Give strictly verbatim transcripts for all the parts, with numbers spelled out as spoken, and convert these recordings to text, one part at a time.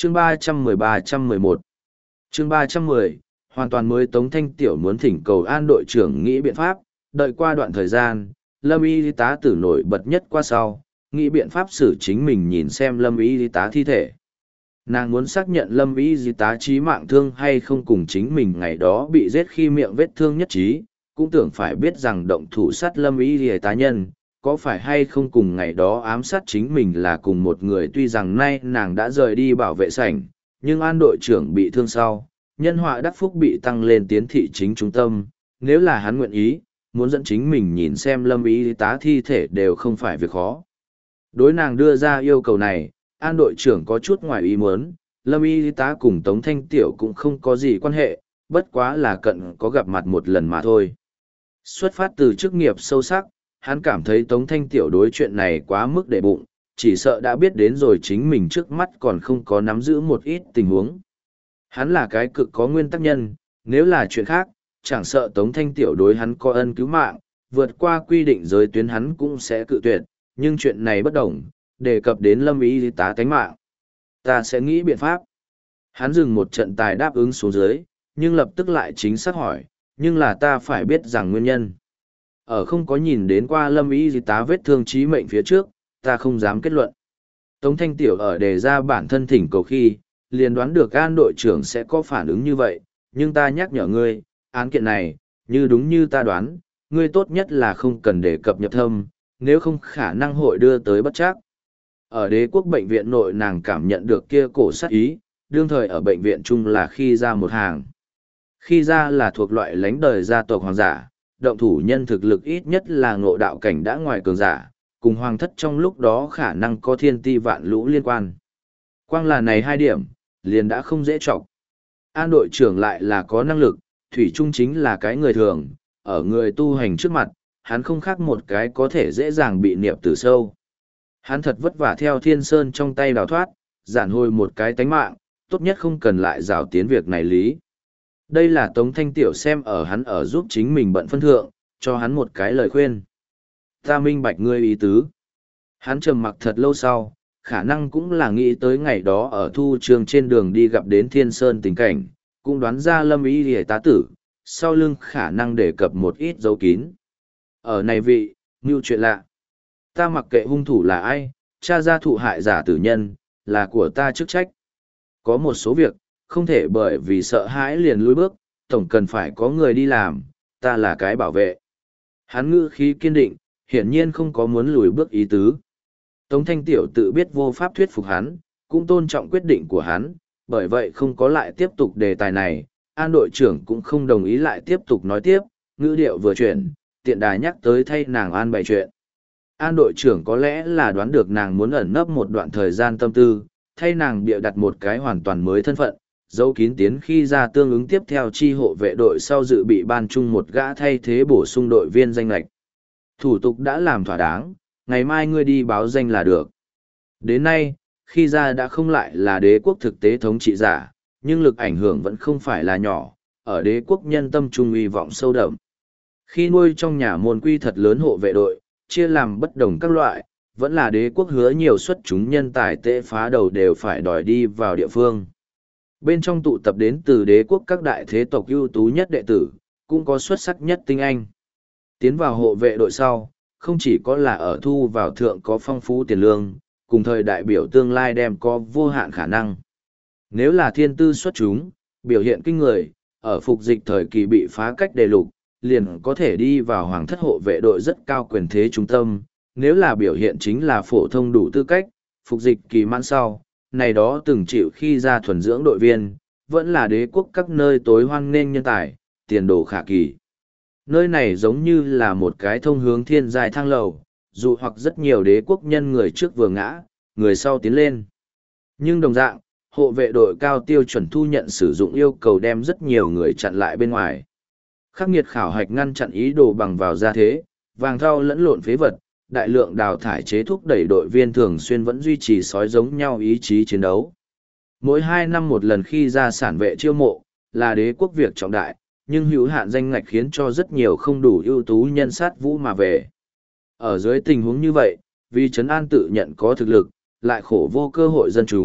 chương ba trăm mười ba trăm mười một chương ba trăm mười hoàn toàn mới Tống Thanh Tiểu muốn thỉnh cầu An đội trưởng nghĩ biện pháp, đợi qua đoạn thời gian, Lâm y tá tử nổi bật nhất qua sau, nghĩ biện pháp xử chính mình nhìn xem Lâm y tá thi thể. Nàng muốn xác nhận Lâm y tá chí mạng thương hay không cùng chính mình ngày đó bị giết khi miệng vết thương nhất trí, cũng tưởng phải biết rằng động thủ sát Lâm y tá nhân, có phải hay không cùng ngày đó ám sát chính mình là cùng một người. Tuy rằng nay nàng đã rời đi bảo vệ sảnh, nhưng An đội trưởng bị thương sau, nhân họa đắc phúc bị tăng lên tiến thị chính trung tâm, nếu là hắn nguyện ý, muốn dẫn chính mình nhìn xem Lâm y tá thi thể đều không phải việc khó. Đối nàng đưa ra yêu cầu này, An đội trưởng có chút ngoài ý muốn, Lâm y tá cùng Tống Thanh Tiểu cũng không có gì quan hệ, bất quá là cận có gặp mặt một lần mà thôi. Xuất phát từ chức nghiệp sâu sắc, hắn cảm thấy Tống Thanh Tiểu đối chuyện này quá mức để bụng, chỉ sợ đã biết đến rồi chính mình trước mắt còn không có nắm giữ một ít tình huống. Hắn là cái cực có nguyên tắc nhân, nếu là chuyện khác, chẳng sợ Tống Thanh Tiểu đối hắn có ân cứu mạng, vượt qua quy định giới tuyến hắn cũng sẽ cự tuyệt, nhưng chuyện này bất đồng, đề cập đến Lâm y tá tánh mạng. Ta sẽ nghĩ biện pháp. Hắn dừng một trận tài đáp ứng xuống dưới, nhưng lập tức lại chính xác hỏi, nhưng là ta phải biết rằng nguyên nhân. Ở không có nhìn đến qua Lâm y tá vết thương chí mệnh phía trước, ta không dám kết luận. Tống Thanh Tiểu ở đề ra bản thân thỉnh cầu khi, liền đoán được An đội trưởng sẽ có phản ứng như vậy, nhưng ta nhắc nhở ngươi, án kiện này, như đúng như ta đoán, ngươi tốt nhất là không cần đề cập nhập thâm, nếu không khả năng hội đưa tới bất trắc. Ở đế quốc bệnh viện nội nàng cảm nhận được kia cổ sát ý, đương thời ở bệnh viện chung là khi ra một hàng. Khi ra là thuộc loại lánh đời gia tộc hoàng giả, động thủ nhân thực lực ít nhất là ngộ đạo cảnh đã ngoài cường giả, cùng hoàng thất trong lúc đó khả năng có thiên ti vạn lũ liên quan. Quang là này hai điểm, liền đã không dễ trọng. An đội trưởng lại là có năng lực, thủy chung chính là cái người thường, ở người tu hành trước mặt, hắn không khác một cái có thể dễ dàng bị niệm tử sâu. Hắn thật vất vả theo thiên sơn trong tay đào thoát, giản hồi một cái tánh mạng, tốt nhất không cần lại rào tiến việc này lý. Đây là Tống Thanh Tiểu xem ở hắn ở giúp chính mình bận phân thượng, cho hắn một cái lời khuyên. Ta minh bạch ngươi ý tứ. Hắn trầm mặc thật lâu sau, khả năng cũng là nghĩ tới ngày đó ở thu trường trên đường đi gặp đến thiên sơn tình cảnh, cũng đoán ra Lâm y hề tá tử, sau lưng khả năng đề cập một ít dấu kín. Ở này vị, mưu chuyện lạ. Ta mặc kệ hung thủ là ai, tra ra thụ hại giả tử nhân, là của ta chức trách. Có một số việc, không thể bởi vì sợ hãi liền lùi bước, tổng cần phải có người đi làm, ta là cái bảo vệ. Hắn ngữ khí kiên định, hiển nhiên không có muốn lùi bước ý tứ. Tống Thanh Tiểu tự biết vô pháp thuyết phục hắn, cũng tôn trọng quyết định của hắn, bởi vậy không có lại tiếp tục đề tài này, An đội trưởng cũng không đồng ý lại tiếp tục nói tiếp, ngữ điệu vừa chuyển, tiện đà nhắc tới thay nàng an bày chuyện. An đội trưởng có lẽ là đoán được nàng muốn ẩn nấp một đoạn thời gian tâm tư, thay nàng bịa đặt một cái hoàn toàn mới thân phận, dấu kín tiến khi ra tương ứng tiếp theo chi hộ vệ đội sau dự bị ban chung một gã thay thế bổ sung đội viên danh lệch. Thủ tục đã làm thỏa đáng, ngày mai ngươi đi báo danh là được. Đến nay, khi ra đã không lại là đế quốc thực tế thống trị giả, nhưng lực ảnh hưởng vẫn không phải là nhỏ, ở đế quốc nhân tâm trung uy vọng sâu đậm. Khi nuôi trong nhà môn quy thật lớn hộ vệ đội, chia làm bất đồng các loại, vẫn là đế quốc hứa nhiều xuất chúng nhân tài tệ phá đầu đều phải đòi đi vào địa phương. Bên trong tụ tập đến từ đế quốc các đại thế tộc ưu tú nhất đệ tử, cũng có xuất sắc nhất tinh anh. Tiến vào hộ vệ đội sau, không chỉ có là ở thu vào thượng có phong phú tiền lương, cùng thời đại biểu tương lai đem có vô hạn khả năng. Nếu là thiên tư xuất chúng, biểu hiện kinh người, ở phục dịch thời kỳ bị phá cách đề lục, liền có thể đi vào hoàng thất hộ vệ đội rất cao quyền thế trung tâm, nếu là biểu hiện chính là phổ thông đủ tư cách, phục dịch kỳ mãn sau, này đó từng chịu khi ra thuần dưỡng đội viên, vẫn là đế quốc các nơi tối hoan nghênh nhân tài, tiền đồ khả kỳ. Nơi này giống như là một cái thông hướng thiên giai thang lầu, dù hoặc rất nhiều đế quốc nhân người trước vừa ngã, người sau tiến lên. Nhưng đồng dạng, hộ vệ đội cao tiêu chuẩn thu nhận sử dụng yêu cầu đem rất nhiều người chặn lại bên ngoài. Khắc nghiệt khảo hạch ngăn chặn ý đồ bằng vào gia thế, vàng thau lẫn lộn phế vật, đại lượng đào thải chế thúc đẩy đội viên thường xuyên vẫn duy trì sói giống nhau ý chí chiến đấu. Mỗi hai năm một lần khi ra sản vệ chiêu mộ, là đế quốc việc trọng đại, nhưng hữu hạn danh ngạch khiến cho rất nhiều không đủ ưu tú nhân sát vũ mà về. Ở dưới tình huống như vậy, vì Trấn An tự nhận có thực lực, lại khổ vô cơ hội dân chúng,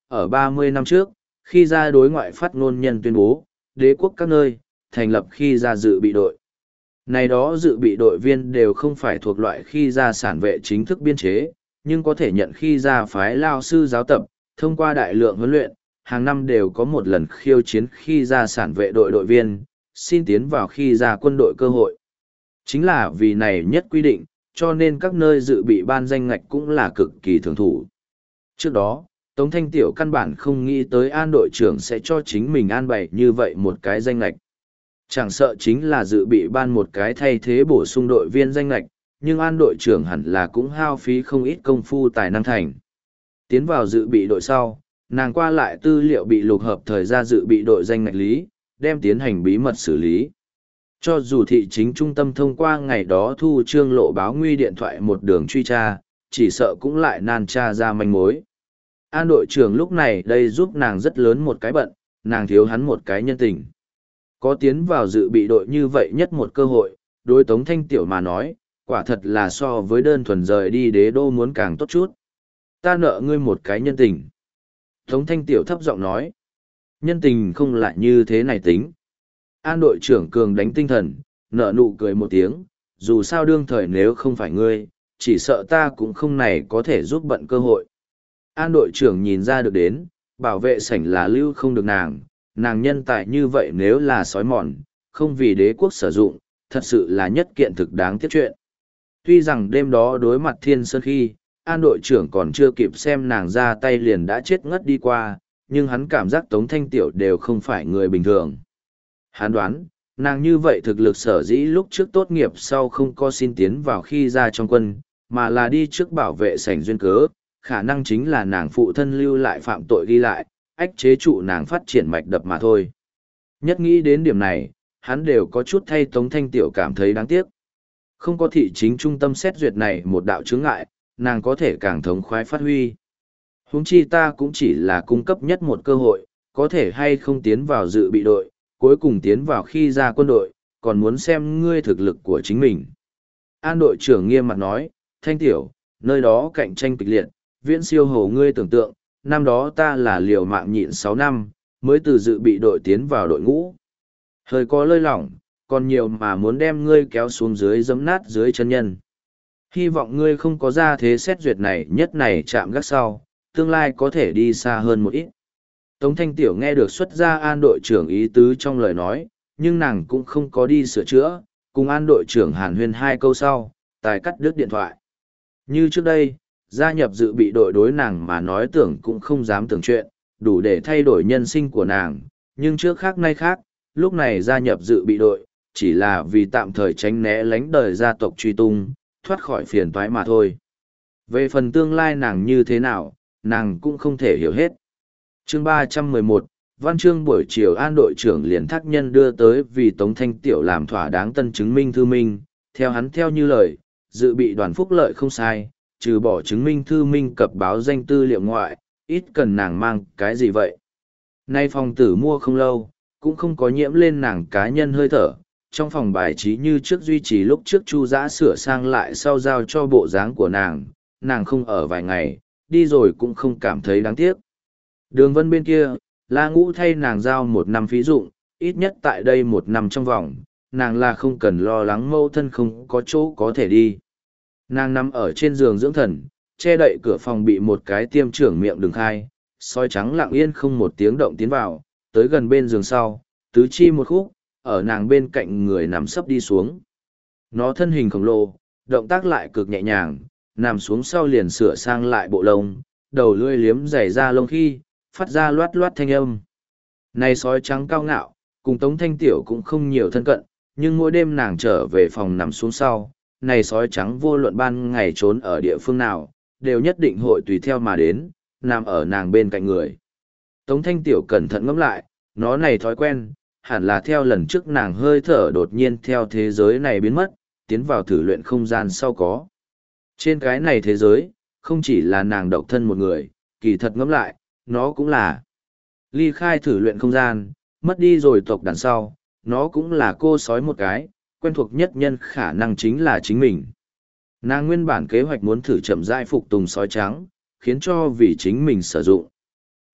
ở ba mươi năm trước, khi ra đối ngoại phát ngôn nhân tuyên bố, đế quốc các nơi, thành lập khi ra dự bị đội. Này đó dự bị đội viên đều không phải thuộc loại khi ra sản vệ chính thức biên chế, nhưng có thể nhận khi ra phái lao sư giáo tập, thông qua đại lượng huấn luyện, hàng năm đều có một lần khiêu chiến khi ra sản vệ đội đội viên, xin tiến vào khi ra quân đội cơ hội. Chính là vì này nhất quy định, cho nên các nơi dự bị ban danh ngạch cũng là cực kỳ thường thủ. Trước đó, Tống Thanh Tiểu căn bản không nghĩ tới an đội trưởng sẽ cho chính mình an bày như vậy một cái danh ngạch. Chẳng sợ chính là dự bị ban một cái thay thế bổ sung đội viên danh ngạch, nhưng an đội trưởng hẳn là cũng hao phí không ít công phu tài năng thành. Tiến vào dự bị đội sau, nàng qua lại tư liệu bị lục hợp thời ra dự bị đội danh ngạch lý, đem tiến hành bí mật xử lý. Cho dù thị chính trung tâm thông qua ngày đó thu trương lộ báo nguy điện thoại một đường truy tra, chỉ sợ cũng lại nan tra ra manh mối. An đội trưởng lúc này đây giúp nàng rất lớn một cái bận, nàng thiếu hắn một cái nhân tình. Có tiến vào dự bị đội như vậy nhất một cơ hội, đối Tống Thanh Tiểu mà nói, quả thật là so với đơn thuần rời đi đế đô muốn càng tốt chút. Ta nợ ngươi một cái nhân tình. Tống Thanh Tiểu thấp giọng nói, nhân tình không lại như thế này tính. An đội trưởng cường đánh tinh thần, nở nụ cười một tiếng, dù sao đương thời nếu không phải ngươi, chỉ sợ ta cũng không này có thể giúp bận cơ hội. An đội trưởng nhìn ra được đến, bảo vệ sảnh là lưu không được nàng, nàng nhân tài như vậy nếu là sói mòn, không vì đế quốc sử dụng, thật sự là nhất kiện thực đáng tiếc chuyện. Tuy rằng đêm đó đối mặt thiên sơn khi, an đội trưởng còn chưa kịp xem nàng ra tay liền đã chết ngất đi qua, nhưng hắn cảm giác Tống Thanh Tiểu đều không phải người bình thường. Hắn đoán, nàng như vậy thực lực sở dĩ lúc trước tốt nghiệp sau không có xin tiến vào khi ra trong quân, mà là đi trước bảo vệ sảnh duyên cớ, khả năng chính là nàng phụ thân lưu lại phạm tội ghi lại, ách chế trụ nàng phát triển mạch đập mà thôi. Nhất nghĩ đến điểm này, hắn đều có chút thay Tống Thanh Tiểu cảm thấy đáng tiếc. Không có thị chính trung tâm xét duyệt này một đạo chướng ngại, nàng có thể càng thống khoái phát huy. Huống chi ta cũng chỉ là cung cấp nhất một cơ hội, có thể hay không tiến vào dự bị đội, cuối cùng tiến vào khi ra quân đội, còn muốn xem ngươi thực lực của chính mình. An đội trưởng nghiêm mặt nói, Thanh Tiểu, nơi đó cạnh tranh kịch liệt, viễn siêu hồ ngươi tưởng tượng, năm đó ta là liều mạng nhịn sáu năm, mới từ dự bị đội tiến vào đội ngũ. Hơi có lơi lỏng, còn nhiều mà muốn đem ngươi kéo xuống dưới giẫm nát dưới chân nhân. Hy vọng ngươi không có ra thế xét duyệt này nhất này chạm gác sau, tương lai có thể đi xa hơn một ít. Tống Thanh Tiểu nghe được xuất ra an đội trưởng ý tứ trong lời nói, nhưng nàng cũng không có đi sửa chữa, cùng an đội trưởng hàn huyên hai câu sau, tài cắt đứt điện thoại. Như trước đây, gia nhập dự bị đội đối nàng mà nói tưởng cũng không dám tưởng chuyện, đủ để thay đổi nhân sinh của nàng, nhưng trước khác nay khác, lúc này gia nhập dự bị đội, chỉ là vì tạm thời tránh né lánh đời gia tộc truy tung, thoát khỏi phiền toái mà thôi. Về phần tương lai nàng như thế nào, nàng cũng không thể hiểu hết. Chương ba trăm mười một, văn chương buổi chiều an đội trưởng liền thác nhân đưa tới vì Tống Thanh Tiểu làm thỏa đáng tân chứng minh thư minh, theo hắn theo như lời, dự bị đoàn phúc lợi không sai, trừ bỏ chứng minh thư minh cập báo danh tư liệu ngoại, ít cần nàng mang cái gì vậy. Nay phòng tử mua không lâu, cũng không có nhiễm lên nàng cá nhân hơi thở, trong phòng bài trí như trước duy trì lúc trước Chu Dã sửa sang lại sau giao cho bộ dáng của nàng, nàng không ở vài ngày, đi rồi cũng không cảm thấy đáng tiếc. Đường Vân bên kia, La Ngũ thay nàng giao một năm phí dụng, ít nhất tại đây một năm trong vòng, nàng là không cần lo lắng mâu thân không có chỗ có thể đi. Nàng nằm ở trên giường dưỡng thần, che đậy cửa phòng bị một cái tiêm trưởng miệng đừng khai, soi trắng lặng yên không một tiếng động tiến vào, tới gần bên giường sau, tứ chi một khúc, ở nàng bên cạnh người nằm sấp đi xuống. Nó thân hình khổng lồ, động tác lại cực nhẹ nhàng, nằm xuống sau liền sửa sang lại bộ lông, đầu lưỡi liếm dày ra lông khi, phát ra loát loát thanh âm. Này sói trắng cao ngạo, cùng Tống Thanh Tiểu cũng không nhiều thân cận, nhưng mỗi đêm nàng trở về phòng nằm xuống sau, này sói trắng vô luận ban ngày trốn ở địa phương nào, đều nhất định hội tùy theo mà đến, nằm ở nàng bên cạnh người. Tống Thanh Tiểu cẩn thận ngẫm lại, nó này thói quen, hẳn là theo lần trước nàng hơi thở đột nhiên theo thế giới này biến mất, tiến vào thử luyện không gian sau có. Trên cái này thế giới, không chỉ là nàng độc thân một người, kỳ thật ngẫm lại, nó cũng là ly khai thử luyện không gian, mất đi rồi tộc đằng sau, nó cũng là cô sói một cái, quen thuộc nhất nhân khả năng chính là chính mình. Nàng nguyên bản kế hoạch muốn thử chậm rãi phục tùng sói trắng, khiến cho vì chính mình sử dụng.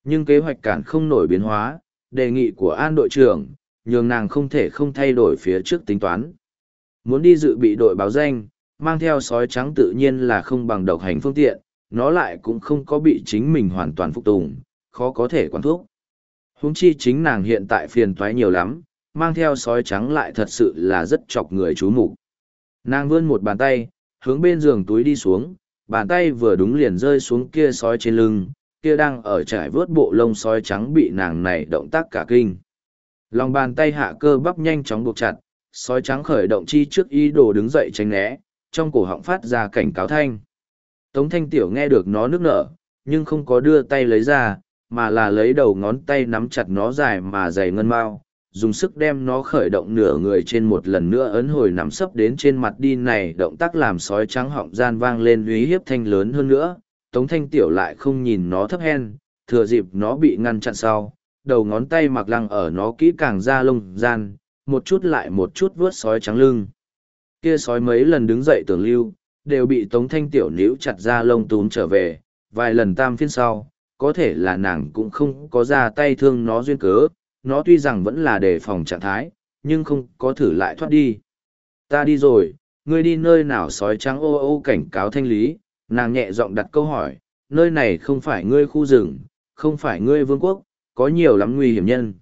Nhưng kế hoạch cản không nổi biến hóa, đề nghị của An đội trưởng, nhường nàng không thể không thay đổi phía trước tính toán. Muốn đi dự bị đội báo danh, mang theo sói trắng tự nhiên là không bằng độc hành phương tiện, nó lại cũng không có bị chính mình hoàn toàn phục tùng, khó có thể quản thuốc. Huống chi chính nàng hiện tại phiền toái nhiều lắm, mang theo sói trắng lại thật sự là rất chọc người chú mục. Nàng vươn một bàn tay, hướng bên giường túi đi xuống, bàn tay vừa đúng liền rơi xuống kia sói trên lưng, kia đang ở trải vớt bộ lông sói trắng bị nàng này động tác cả kinh. Lòng bàn tay hạ cơ bắp nhanh chóng buộc chặt, sói trắng khởi động chi trước ý đồ đứng dậy tránh né, trong cổ họng phát ra cảnh cáo thanh. Tống Thanh Tiểu nghe được nó nức nở, nhưng không có đưa tay lấy ra, mà là lấy đầu ngón tay nắm chặt nó dài mà dày ngân mao, dùng sức đem nó khởi động nửa người trên một lần nữa ấn hồi nắm sấp đến trên mặt đi này động tác làm sói trắng họng gian vang lên uy hiếp thanh lớn hơn nữa. Tống Thanh Tiểu lại không nhìn nó thấp hen, thừa dịp nó bị ngăn chặn sau, đầu ngón tay mặc lăng ở nó kỹ càng ra lông gian, một chút lại một chút vướt sói trắng lưng. Kia sói mấy lần đứng dậy tưởng lưu, đều bị Tống Thanh Tiểu níu chặt ra lông túm trở về, vài lần tam phiên sau, có thể là nàng cũng không có ra tay thương nó duyên cớ, nó tuy rằng vẫn là đề phòng trạng thái, nhưng không có thử lại thoát đi. Ta đi rồi, ngươi đi nơi nào? Sói trắng ô ô cảnh cáo Thanh Lý, nàng nhẹ giọng đặt câu hỏi, nơi này không phải ngươi khu rừng, không phải ngươi vương quốc, có nhiều lắm nguy hiểm nhân.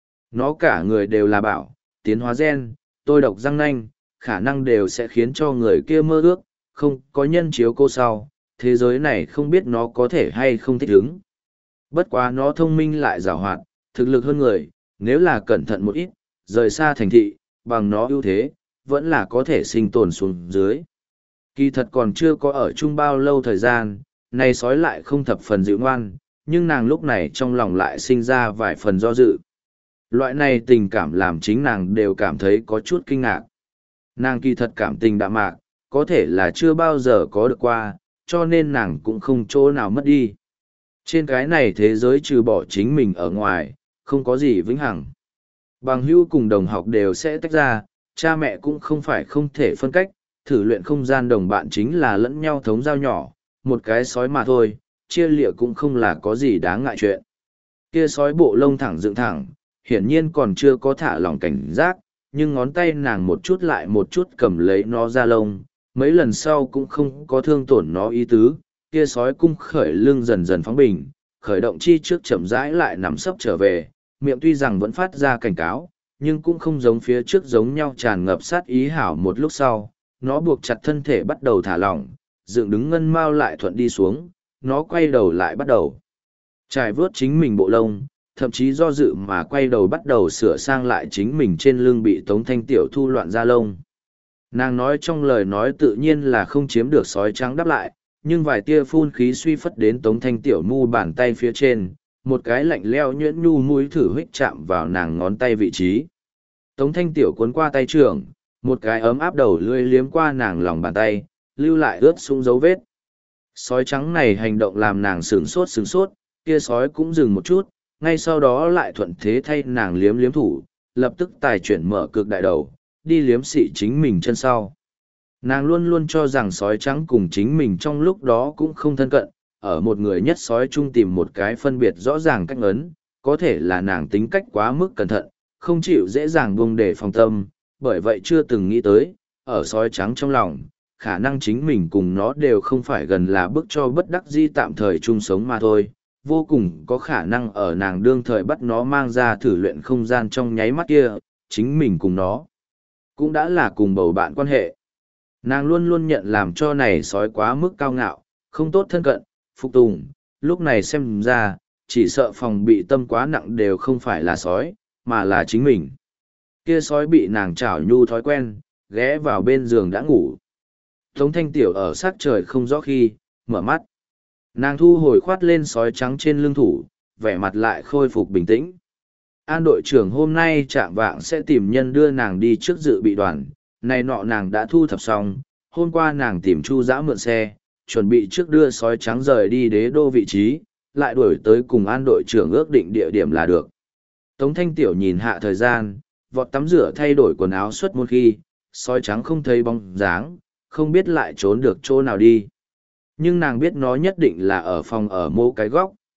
Nó cả người đều là bảo, tiến hóa gen, tôi độc răng nanh, khả năng đều sẽ khiến cho người kia mơ ước, không có nhân chiếu cô sau, thế giới này không biết nó có thể hay không thích ứng. Bất quá nó thông minh lại giàu hoạt, thực lực hơn người, nếu là cẩn thận một ít, rời xa thành thị, bằng nó ưu thế, vẫn là có thể sinh tồn xuống dưới. Kỳ thật còn chưa có ở chung bao lâu thời gian, này sói lại không thập phần dịu ngoan, nhưng nàng lúc này trong lòng lại sinh ra vài phần do dự. Loại này tình cảm làm chính nàng đều cảm thấy có chút kinh ngạc. Nàng kỳ thật cảm tình đạm mạc, có thể là chưa bao giờ có được qua, cho nên nàng cũng không chỗ nào mất đi. Trên cái này thế giới trừ bỏ chính mình ở ngoài, không có gì vĩnh hằng. Bằng hữu cùng đồng học đều sẽ tách ra, cha mẹ cũng không phải không thể phân cách, thử luyện không gian đồng bạn chính là lẫn nhau thống giao nhỏ, một cái sói mà thôi, chia lịa cũng không là có gì đáng ngại chuyện. Kia sói bộ lông thẳng dựng thẳng, hiển nhiên còn chưa có thả lỏng cảnh giác, nhưng ngón tay nàng một chút lại một chút cầm lấy nó ra lông, mấy lần sau cũng không có thương tổn nó ý tứ, kia sói cung khởi lưng dần dần phóng bình, khởi động chi trước chậm rãi lại nằm sấp trở về, miệng tuy rằng vẫn phát ra cảnh cáo, nhưng cũng không giống phía trước giống nhau tràn ngập sát ý hảo. Một lúc sau, nó buộc chặt thân thể bắt đầu thả lỏng, dựng đứng ngân mao lại thuận đi xuống, nó quay đầu lại bắt đầu trải vớt chính mình bộ lông, thậm chí do dự mà quay đầu bắt đầu sửa sang lại chính mình trên lưng bị Tống Thanh Tiểu thu loạn da lông. Nàng nói trong lời nói tự nhiên là không chiếm được sói trắng đáp lại, nhưng vài tia phun khí suy phất đến Tống Thanh Tiểu mu bàn tay phía trên, một cái lạnh leo nhuyễn nhu mũi thử huých chạm vào nàng ngón tay vị trí. Tống Thanh Tiểu cuốn qua tay trưởng, một cái ấm áp đầu lưỡi liếm qua nàng lòng bàn tay, lưu lại ướt sũng dấu vết. Sói trắng này hành động làm nàng sửng sốt sửng sốt, kia sói cũng dừng một chút, ngay sau đó lại thuận thế thay nàng liếm liếm thủ, lập tức tài chuyển mở cực đại đầu, đi liếm xị chính mình chân sau. Nàng luôn luôn cho rằng sói trắng cùng chính mình trong lúc đó cũng không thân cận, ở một người nhất sói chung tìm một cái phân biệt rõ ràng cách ấn, có thể là nàng tính cách quá mức cẩn thận, không chịu dễ dàng buông để phòng tâm, bởi vậy chưa từng nghĩ tới, ở sói trắng trong lòng, khả năng chính mình cùng nó đều không phải gần là bức cho bất đắc dĩ tạm thời chung sống mà thôi, vô cùng có khả năng ở nàng đương thời bắt nó mang ra thử luyện không gian trong nháy mắt kia, chính mình cùng nó cũng đã là cùng bầu bạn quan hệ. Nàng luôn luôn nhận làm cho này sói quá mức cao ngạo, không tốt thân cận, phục tùng, lúc này xem ra, chỉ sợ phòng bị tâm quá nặng đều không phải là sói, mà là chính mình. Kia sói bị nàng chảo nhu thói quen, ghé vào bên giường đã ngủ. Tống Thanh Tiểu ở sát trời không rõ khi, mở mắt. Nàng thu hồi khoát lên sói trắng trên lưng thủ, vẻ mặt lại khôi phục bình tĩnh. An đội trưởng hôm nay chạm vạng sẽ tìm nhân đưa nàng đi trước dự bị đoàn, này nọ nàng đã thu thập xong, hôm qua nàng tìm Chu Dã mượn xe, chuẩn bị trước đưa sói trắng rời đi đế đô vị trí, lại đuổi tới cùng an đội trưởng ước định địa điểm là được. Tống Thanh Tiểu nhìn hạ thời gian, vọt tắm rửa thay đổi quần áo suốt một khi, sói trắng không thấy bóng dáng, không biết lại trốn được chỗ nào đi. Nhưng nàng biết nó nhất định là ở phòng ở mô cái góc,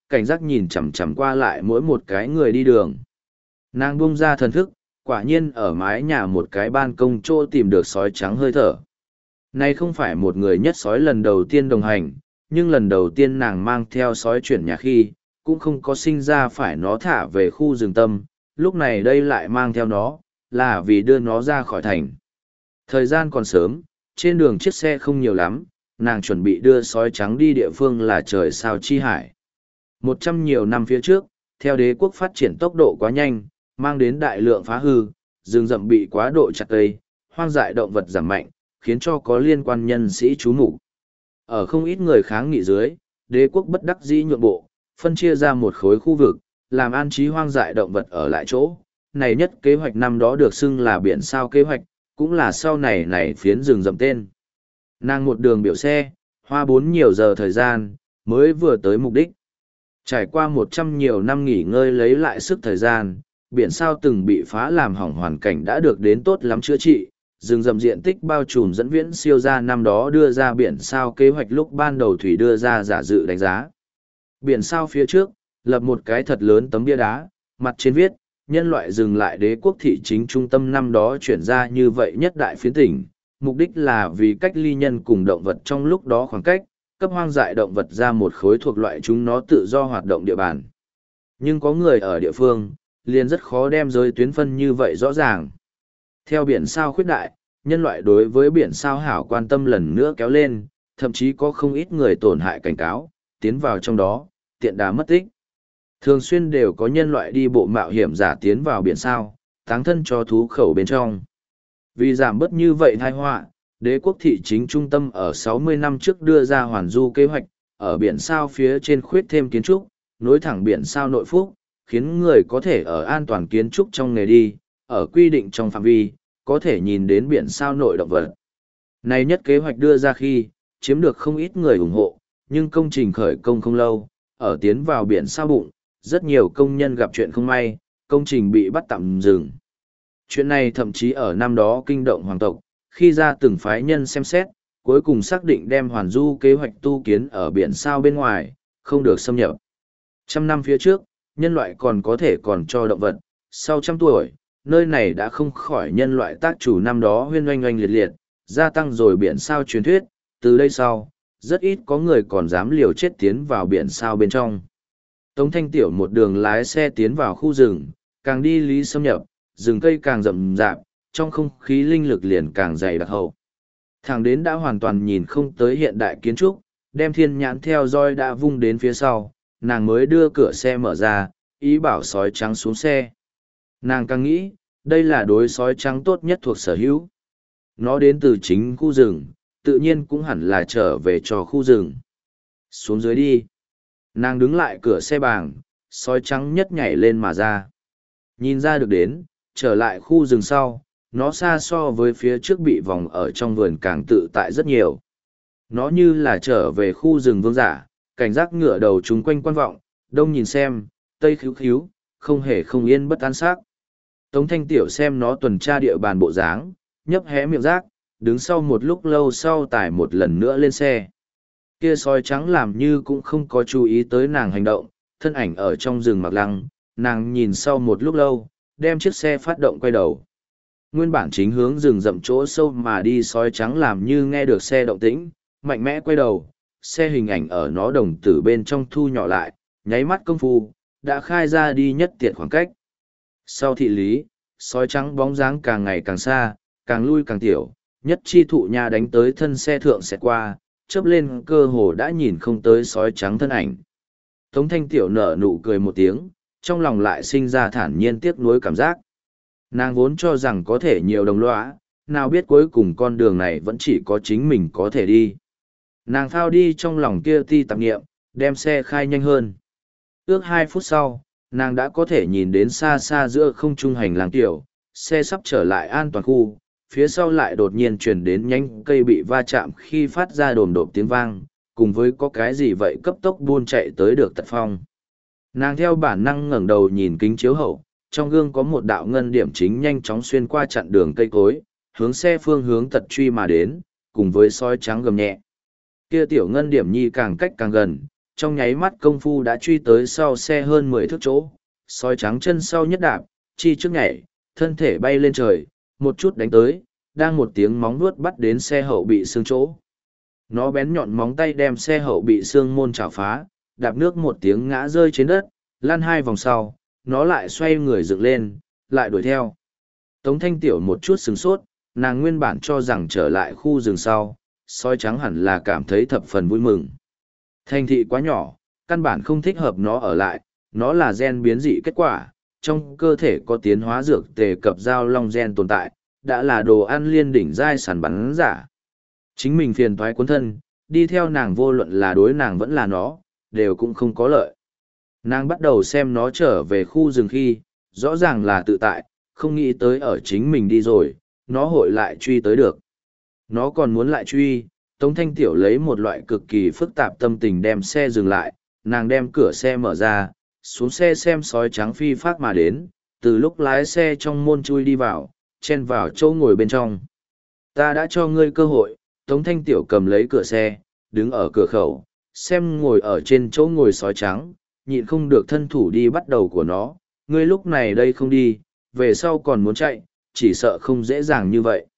cảnh giác nhìn chằm chằm qua lại mỗi một cái người đi đường. Nàng bung ra thần thức, quả nhiên ở mái nhà một cái ban công chỗ tìm được sói trắng hơi thở. Này không phải một người nhất sói lần đầu tiên đồng hành, nhưng lần đầu tiên nàng mang theo sói chuyển nhà khi, cũng không có sinh ra phải nó thả về khu rừng tâm, lúc này đây lại mang theo nó, là vì đưa nó ra khỏi thành. Thời gian còn sớm, trên đường chiếc xe không nhiều lắm, nàng chuẩn bị đưa sói trắng đi địa phương là trời sao chi hải. Một trăm nhiều năm phía trước, theo đế quốc phát triển tốc độ quá nhanh, mang đến đại lượng phá hư, rừng rậm bị quá độ chặt cây, hoang dại động vật giảm mạnh, khiến cho có liên quan nhân sĩ chú mục. Ở không ít người kháng nghị dưới, đế quốc bất đắc dĩ nhượng bộ, phân chia ra một khối khu vực, làm an trí hoang dại động vật ở lại chỗ. Này nhất kế hoạch năm đó được xưng là biển sao kế hoạch, cũng là sau này này phiến rừng rậm tên. Nàng một đường biểu xe, hoa bốn nhiều giờ thời gian, mới vừa tới mục đích. Trải qua một trăm nhiều năm nghỉ ngơi lấy lại sức thời gian, biển sao từng bị phá làm hỏng hoàn cảnh đã được đến tốt lắm chữa trị, rừng rậm diện tích bao trùm dẫn viễn siêu ra năm đó đưa ra biển sao kế hoạch lúc ban đầu thủy đưa ra giả dự đánh giá. Biển sao phía trước, lập một cái thật lớn tấm bia đá, mặt trên viết, nhân loại dừng lại đế quốc thị chính trung tâm năm đó chuyển ra như vậy nhất đại phiến tỉnh, mục đích là vì cách ly nhân cùng động vật trong lúc đó khoảng cách, cấp hoang dại động vật ra một khối thuộc loại chúng nó tự do hoạt động địa bàn. Nhưng có người ở địa phương, liền rất khó đem giới tuyến phân như vậy rõ ràng. Theo biển sao khuyết đại, nhân loại đối với biển sao hảo quan tâm lần nữa kéo lên, thậm chí có không ít người tổn hại cảnh cáo, tiến vào trong đó, tiện đà mất tích. Thường xuyên đều có nhân loại đi bộ mạo hiểm giả tiến vào biển sao, táng thân cho thú khẩu bên trong. Vì giảm bớt như vậy tai họa, đế quốc thị chính trung tâm ở sáu mươi năm trước đưa ra hoàn du kế hoạch, ở biển sao phía trên khuyết thêm kiến trúc, nối thẳng biển sao nội phúc, khiến người có thể ở an toàn kiến trúc trong nghề đi, ở quy định trong phạm vi, có thể nhìn đến biển sao nội động vật. Này nhất kế hoạch đưa ra khi, chiếm được không ít người ủng hộ, nhưng công trình khởi công không lâu, ở tiến vào biển sao bụng, rất nhiều công nhân gặp chuyện không may, công trình bị bắt tạm dừng. Chuyện này thậm chí ở năm đó kinh động hoàng tộc, khi ra từng phái nhân xem xét, cuối cùng xác định đem hoàn du kế hoạch tu kiến ở biển sao bên ngoài, không được xâm nhập. Trăm năm phía trước, nhân loại còn có thể còn cho động vật, sau trăm tuổi, nơi này đã không khỏi nhân loại tác chủ năm đó huyên oanh oanh liệt liệt, gia tăng rồi biển sao truyền thuyết, từ đây sau, rất ít có người còn dám liều chết tiến vào biển sao bên trong. Tống Thanh Tiểu một đường lái xe tiến vào khu rừng, càng đi lý xâm nhập, rừng cây càng rậm rạp, trong không khí linh lực liền càng dày đặc hậu. Thẳng đến đã hoàn toàn nhìn không tới hiện đại kiến trúc, đem thiên nhãn theo dõi đã vung đến phía sau, nàng mới đưa cửa xe mở ra, ý bảo sói trắng xuống xe. Nàng càng nghĩ, đây là đối sói trắng tốt nhất thuộc sở hữu. Nó đến từ chính khu rừng, tự nhiên cũng hẳn là trở về cho khu rừng. Xuống dưới đi. Nàng đứng lại cửa xe bàng, sói trắng nhất nhảy lên mà ra. Nhìn ra được đến, trở lại khu rừng sau, nó xa so với phía trước bị vòng ở trong vườn càng tự tại rất nhiều. Nó như là trở về khu rừng vương giả, cảnh giác ngựa đầu chúng quanh quan vọng, đông nhìn xem, tây khíu khíu, không hề không yên bất an sắc. Tống Thanh Tiểu xem nó tuần tra địa bàn bộ dáng, nhấp hé miệng rác, đứng sau một lúc lâu sau tải một lần nữa lên xe. Kia sói trắng làm như cũng không có chú ý tới nàng hành động, thân ảnh ở trong rừng mặc lăng, nàng nhìn sau một lúc lâu, đem chiếc xe phát động quay đầu. Nguyên bản chính hướng rừng rậm chỗ sâu mà đi sói trắng làm như nghe được xe động tĩnh, mạnh mẽ quay đầu, xe hình ảnh ở nó đồng tử bên trong thu nhỏ lại, nháy mắt công phu, đã khai ra đi nhất tiệt khoảng cách. Sau thị lý, sói trắng bóng dáng càng ngày càng xa, càng lui càng tiểu, nhất chi thụ nha đánh tới thân xe thượng sẽ qua, chớp lên cơ hồ đã nhìn không tới sói trắng thân ảnh. Tống Thanh Tiểu nở nụ cười một tiếng, trong lòng lại sinh ra thản nhiên tiếc nuối cảm giác. Nàng vốn cho rằng có thể nhiều đồng lõa, nào biết cuối cùng con đường này vẫn chỉ có chính mình có thể đi. Nàng phao đi trong lòng kia ti tạp nghiệm, đem xe khai nhanh hơn. Ước hai phút sau, nàng đã có thể nhìn đến xa xa giữa không trung hành lang tiểu, xe sắp trở lại an toàn khu, phía sau lại đột nhiên truyền đến nhánh cây bị va chạm khi phát ra đồm đột tiếng vang, cùng với có cái gì vậy cấp tốc buôn chạy tới được tật phong. Nàng theo bản năng ngẩng đầu nhìn kính chiếu hậu, trong gương có một đạo ngân điểm chính nhanh chóng xuyên qua chặn đường cây cối, hướng xe phương hướng tật truy mà đến, cùng với sói trắng gầm nhẹ. Kia tiểu ngân điểm nhi càng cách càng gần, trong nháy mắt công phu đã truy tới sau xe hơn mười thước chỗ, sói trắng chân sau nhất đạp, chi trước nhảy, thân thể bay lên trời, một chút đánh tới, đang một tiếng móng vuốt bắt đến xe hậu bị xương chỗ. Nó bén nhọn móng tay đem xe hậu bị xương môn chảo phá, đạp nước một tiếng ngã rơi trên đất, lăn hai vòng sau, nó lại xoay người dựng lên, lại đuổi theo. Tống Thanh Tiểu một chút sửng sốt, nàng nguyên bản cho rằng trở lại khu rừng sau, sói trắng hẳn là cảm thấy thập phần vui mừng. Thành thị quá nhỏ, căn bản không thích hợp nó ở lại, nó là gen biến dị kết quả, trong cơ thể có tiến hóa dược tề cập giao long gen tồn tại, đã là đồ ăn liên đỉnh giai sản bắn giả. Chính mình phiền toái cuốn thân, đi theo nàng vô luận là đối nàng vẫn là nó, đều cũng không có lợi. Nàng bắt đầu xem nó trở về khu rừng khi, rõ ràng là tự tại, không nghĩ tới ở chính mình đi rồi, nó hội lại truy tới được. Nó còn muốn lại truy, Tống Thanh Tiểu lấy một loại cực kỳ phức tạp tâm tình đem xe dừng lại, nàng đem cửa xe mở ra, xuống xe xem sói trắng phi phát mà đến, từ lúc lái xe trong môn chui đi vào, chen vào chỗ ngồi bên trong. Ta đã cho ngươi cơ hội, Tống Thanh Tiểu cầm lấy cửa xe, đứng ở cửa khẩu, xem ngồi ở trên chỗ ngồi sói trắng, nhịn không được thân thủ đi bắt đầu của nó, ngươi lúc này đây không đi, về sau còn muốn chạy, chỉ sợ không dễ dàng như vậy.